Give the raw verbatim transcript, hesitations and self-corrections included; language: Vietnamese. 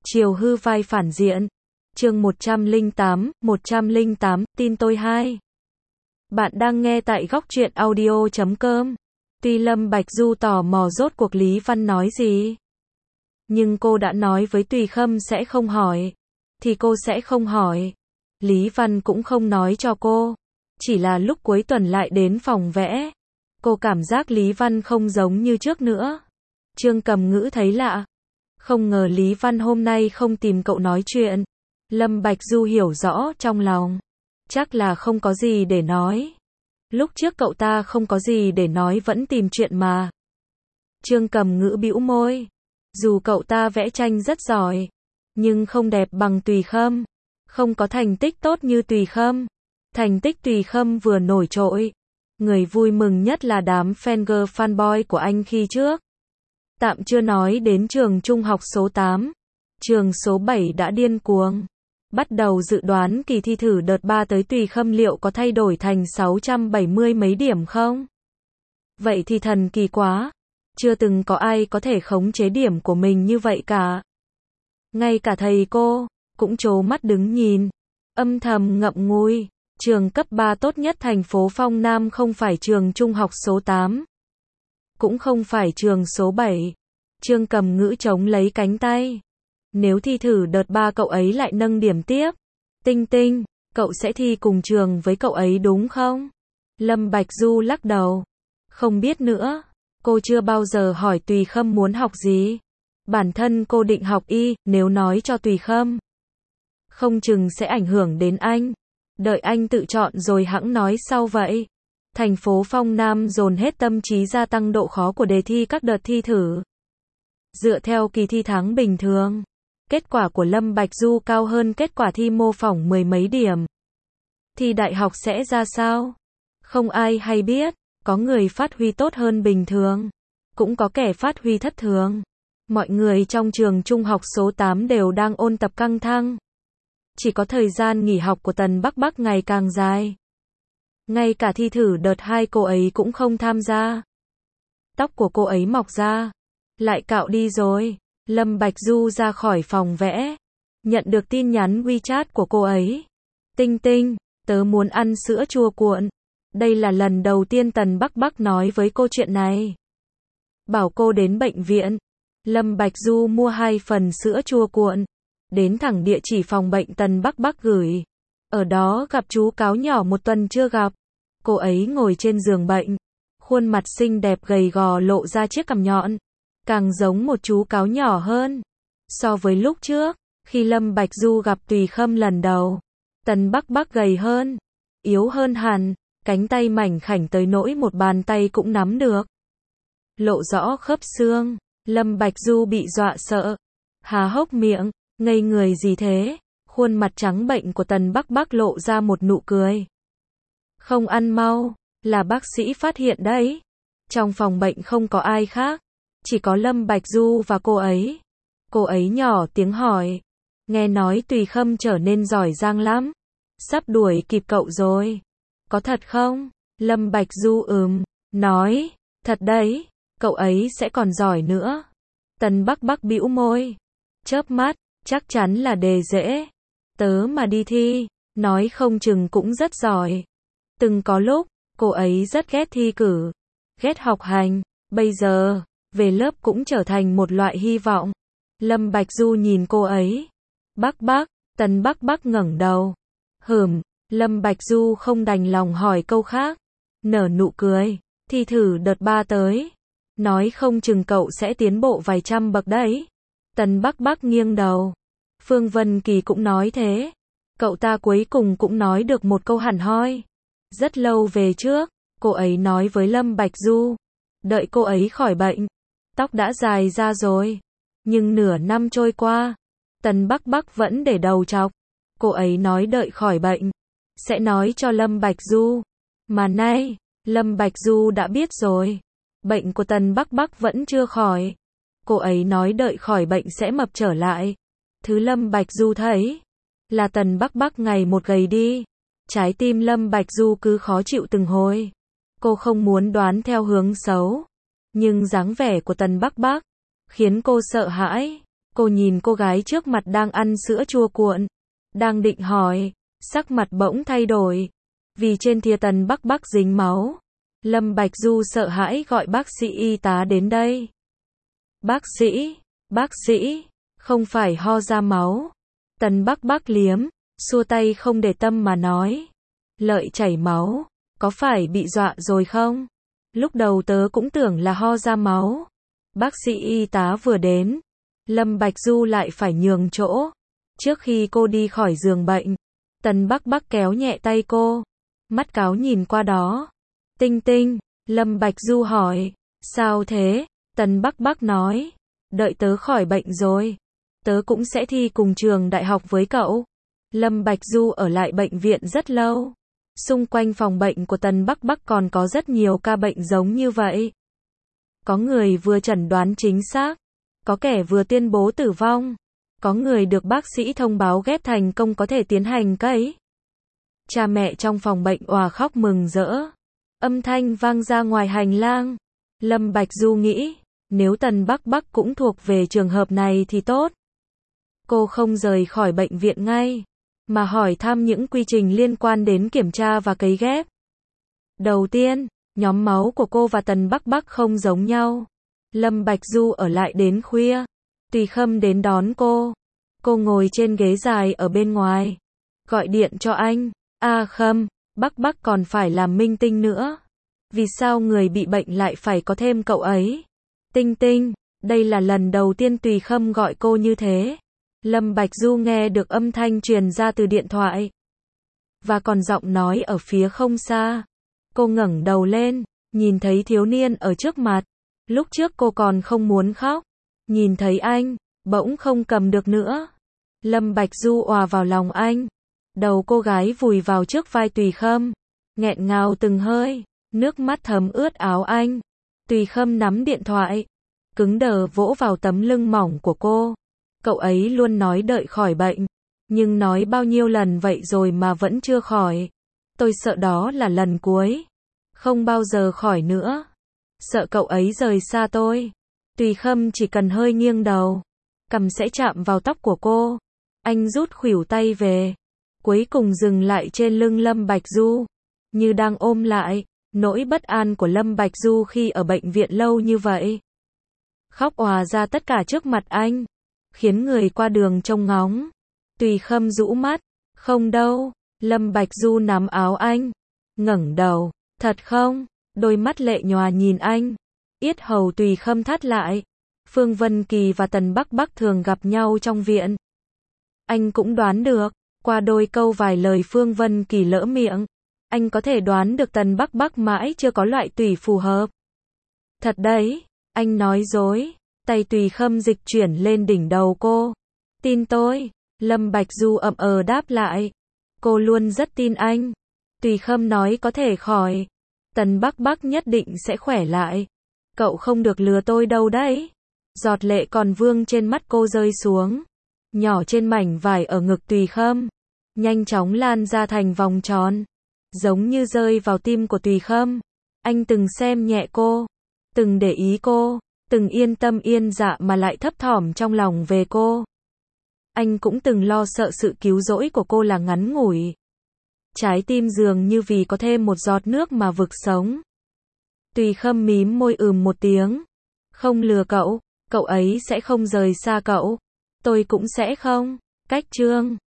Chiều hư vai phản diện. Chương một trăm lẻ tám, một trăm lẻ tám, tin tôi hai. Bạn đang nghe tại góc truyện audio chấm com. Tuy Lâm Bạch Du tò mò rốt cuộc Lý Văn nói gì, nhưng cô đã nói với Tùy Khâm sẽ không hỏi, thì cô sẽ không hỏi. Lý Văn cũng không nói cho cô. Chỉ là lúc cuối tuần lại đến phòng vẽ, cô cảm giác Lý Văn không giống như trước nữa. Trương Cầm Ngữ thấy lạ. Không ngờ Lý Văn hôm nay không tìm cậu nói chuyện. Lâm Bạch Du hiểu rõ trong lòng. Chắc là không có gì để nói. Lúc trước cậu ta không có gì để nói vẫn tìm chuyện mà. Trương Cầm Ngữ bĩu môi. Dù cậu ta vẽ tranh rất giỏi, nhưng không đẹp bằng Tùy Khâm. Không có thành tích tốt như Tùy Khâm. Thành tích Tùy Khâm vừa nổi trội. Người vui mừng nhất là đám fan girl fanboy của anh khi trước. Tạm chưa nói đến trường trung học số tám. Trường số bảy đã điên cuồng. Bắt đầu dự đoán kỳ thi thử đợt ba tới Tùy Khâm liệu có thay đổi thành sáu trăm bảy mươi mấy điểm không? Vậy thì thần kỳ quá. Chưa từng có ai có thể khống chế điểm của mình như vậy cả. Ngay cả thầy cô cũng trố mắt đứng nhìn, âm thầm ngậm ngùi. Trường cấp ba tốt nhất thành phố Phong Nam không phải trường trung học số tám, cũng không phải trường số bảy. Trương Cầm Ngữ chống lấy cánh tay. Nếu thi thử đợt ba cậu ấy lại nâng điểm tiếp, Tinh Tinh, cậu sẽ thi cùng trường với cậu ấy đúng không? Lâm Bạch Du lắc đầu. Không biết nữa. Cô chưa bao giờ hỏi Tùy Khâm muốn học gì. Bản thân cô định học y, nếu nói cho Tùy Khâm, không chừng sẽ ảnh hưởng đến anh. Đợi anh tự chọn rồi hẵng nói sau vậy. Thành phố Phong Nam dồn hết tâm trí gia tăng độ khó của đề thi các đợt thi thử. Dựa theo kỳ thi tháng bình thường, kết quả của Lâm Bạch Du cao hơn kết quả thi mô phỏng mười mấy điểm. Thi đại học sẽ ra sao? Không ai hay biết. Có người phát huy tốt hơn bình thường, cũng có kẻ phát huy thất thường. Mọi người trong trường trung học số tám đều đang ôn tập căng thẳng. Chỉ có thời gian nghỉ học của Tần Bắc Bắc ngày càng dài. Ngay cả thi thử đợt hai cô ấy cũng không tham gia. Tóc của cô ấy mọc ra, lại cạo đi rồi. Lâm Bạch Du ra khỏi phòng vẽ, nhận được tin nhắn WeChat của cô ấy. Tinh Tinh, tớ muốn ăn sữa chua cuộn. Đây là lần đầu tiên Tần Bắc Bắc nói với cô chuyện này. Bảo cô đến bệnh viện. Lâm Bạch Du mua hai phần sữa chua cuộn, đến thẳng địa chỉ phòng bệnh Tần Bắc Bắc gửi. Ở đó gặp chú cáo nhỏ một tuần chưa gặp. Cô ấy ngồi trên giường bệnh, khuôn mặt xinh đẹp gầy gò lộ ra chiếc cằm nhọn, càng giống một chú cáo nhỏ hơn. So với lúc trước, khi Lâm Bạch Du gặp Tùy Khâm lần đầu, Tần Bắc Bắc gầy hơn, yếu hơn hẳn, cánh tay mảnh khảnh tới nỗi một bàn tay cũng nắm được. Lộ rõ khớp xương. Lâm Bạch Du bị dọa sợ, há hốc miệng, ngây người gì thế? Khuôn mặt trắng bệnh của Tần Bắc Bắc lộ ra một nụ cười. Không ăn mau, là bác sĩ phát hiện đấy. Trong phòng bệnh không có ai khác, chỉ có Lâm Bạch Du và cô ấy. Cô ấy nhỏ tiếng hỏi, nghe nói Tùy Khâm trở nên giỏi giang lắm, sắp đuổi kịp cậu rồi. Có thật không? Lâm Bạch Du ừm, nói, thật đấy, cậu ấy sẽ còn giỏi nữa. Tần Bắc Bắc bĩu môi, chớp mắt, chắc chắn là đề dễ. Tớ mà đi thi, nói không chừng cũng rất giỏi. Từng có lúc, cô ấy rất ghét thi cử, ghét học hành, bây giờ, về lớp cũng trở thành một loại hy vọng. Lâm Bạch Du nhìn cô ấy. Bắc Bắc, Tần Bắc Bắc ngẩng đầu. Hửm, Lâm Bạch Du không đành lòng hỏi câu khác. Nở nụ cười, thi thử đợt ba tới. Nói không chừng cậu sẽ tiến bộ vài trăm bậc đấy. Tần Bắc Bắc nghiêng đầu. Phương Vân Kỳ cũng nói thế. Cậu ta cuối cùng cũng nói được một câu hẳn hoi. Rất lâu về trước, cô ấy nói với Lâm Bạch Du. Đợi cô ấy khỏi bệnh, tóc đã dài ra rồi. Nhưng nửa năm trôi qua, Tần Bắc Bắc vẫn để đầu trọc. Cô ấy nói đợi khỏi bệnh, sẽ nói cho Lâm Bạch Du. Mà nay, Lâm Bạch Du đã biết rồi. Bệnh của Tần Bắc Bắc vẫn chưa khỏi. Cô ấy nói đợi khỏi bệnh sẽ mập trở lại. Thứ Lâm Bạch Du thấy là Tần Bắc Bắc ngày một gầy đi. Trái tim Lâm Bạch Du cứ khó chịu từng hồi. Cô không muốn đoán theo hướng xấu, nhưng dáng vẻ của Tần Bắc Bắc khiến cô sợ hãi. Cô nhìn cô gái trước mặt đang ăn sữa chua cuộn. Đang định hỏi. Sắc mặt bỗng thay đổi. Vì trên thìa Tần Bắc Bắc dính máu. Lâm Bạch Du sợ hãi gọi bác sĩ y tá đến đây. Bác sĩ, bác sĩ, không phải ho ra máu. Tần Bắc Bắc liếm, xua tay không để tâm mà nói. Lợi chảy máu, có phải bị dọa rồi không? Lúc đầu tớ cũng tưởng là ho ra máu. Bác sĩ y tá vừa đến, Lâm Bạch Du lại phải nhường chỗ. Trước khi cô đi khỏi giường bệnh, Tần Bắc Bắc kéo nhẹ tay cô, mắt cáo nhìn qua đó. Tinh Tinh, Lâm Bạch Du hỏi, sao thế? Tần Bắc Bắc nói, đợi tớ khỏi bệnh rồi, tớ cũng sẽ thi cùng trường đại học với cậu. Lâm Bạch Du ở lại bệnh viện rất lâu. Xung quanh phòng bệnh của Tần Bắc Bắc còn có rất nhiều ca bệnh giống như vậy. Có người vừa chẩn đoán chính xác, có kẻ vừa tuyên bố tử vong, có người được bác sĩ thông báo ghép thành công có thể tiến hành cấy. Cha mẹ trong phòng bệnh òa khóc mừng rỡ. Âm thanh vang ra ngoài hành lang. Lâm Bạch Du nghĩ, nếu Tần Bắc Bắc cũng thuộc về trường hợp này thì tốt. Cô không rời khỏi bệnh viện ngay, mà hỏi thăm những quy trình liên quan đến kiểm tra và cấy ghép. Đầu tiên, nhóm máu của cô và Tần Bắc Bắc không giống nhau. Lâm Bạch Du ở lại đến khuya. Tùy Khâm đến đón cô. Cô ngồi trên ghế dài ở bên ngoài. Gọi điện cho anh. A Khâm, Bắc Bắc còn phải làm minh tinh nữa. Vì sao người bị bệnh lại phải có thêm cậu ấy? Tinh Tinh, đây là lần đầu tiên Tùy Khâm gọi cô như thế. Lâm Bạch Du nghe được âm thanh truyền ra từ điện thoại. Và còn giọng nói ở phía không xa. Cô ngẩng đầu lên, nhìn thấy thiếu niên ở trước mặt. Lúc trước cô còn không muốn khóc. Nhìn thấy anh, bỗng không cầm được nữa. Lâm Bạch Du òa vào lòng anh. Đầu cô gái vùi vào trước vai Tùy Khâm. Nghẹn ngào từng hơi, nước mắt thấm ướt áo anh. Tùy Khâm nắm điện thoại, cứng đờ vỗ vào tấm lưng mỏng của cô. Cậu ấy luôn nói đợi khỏi bệnh, nhưng nói bao nhiêu lần vậy rồi mà vẫn chưa khỏi. Tôi sợ đó là lần cuối, không bao giờ khỏi nữa. Sợ cậu ấy rời xa tôi. Tùy Khâm chỉ cần hơi nghiêng đầu, cằm sẽ chạm vào tóc của cô. Anh rút khuỷu tay về, cuối cùng dừng lại trên lưng Lâm Bạch Du, như đang ôm lại nỗi bất an của Lâm Bạch Du khi ở bệnh viện lâu như vậy. Khóc òa ra tất cả trước mặt anh, khiến người qua đường trông ngóng. Tùy Khâm rũ mắt, không đâu. Lâm Bạch Du nắm áo anh, ngẩng đầu, thật không? Đôi mắt lệ nhòa nhìn anh. Yết hầu Tùy Khâm thắt lại. Phương Vân Kỳ và Tần Bắc Bắc thường gặp nhau trong viện. Anh cũng đoán được, qua đôi câu vài lời Phương Vân Kỳ lỡ miệng, anh có thể đoán được Tần Bắc Bắc mãi chưa có loại tủy phù hợp. Thật đấy, anh nói dối. Tay Tùy Khâm dịch chuyển lên đỉnh đầu cô. Tin tôi. Lâm Bạch Du ậm ờ đáp lại. Cô luôn rất tin anh. Tùy Khâm nói có thể khỏi. Tần Bắc Bắc nhất định sẽ khỏe lại. Cậu không được lừa tôi đâu đấy. Giọt lệ còn vương trên mắt cô rơi xuống, nhỏ trên mảnh vải ở ngực Tùy Khâm, nhanh chóng lan ra thành vòng tròn, giống như rơi vào tim của Tùy Khâm. Anh từng xem nhẹ cô, từng để ý cô, từng yên tâm yên dạ mà lại thấp thỏm trong lòng về cô. Anh cũng từng lo sợ sự cứu rỗi của cô là ngắn ngủi. Trái tim dường như vì có thêm một giọt nước mà vực sống. Tùy Khâm mím môi ừm một tiếng. Không lừa cậu, cậu ấy sẽ không rời xa cậu. Tôi cũng sẽ không. Cách chương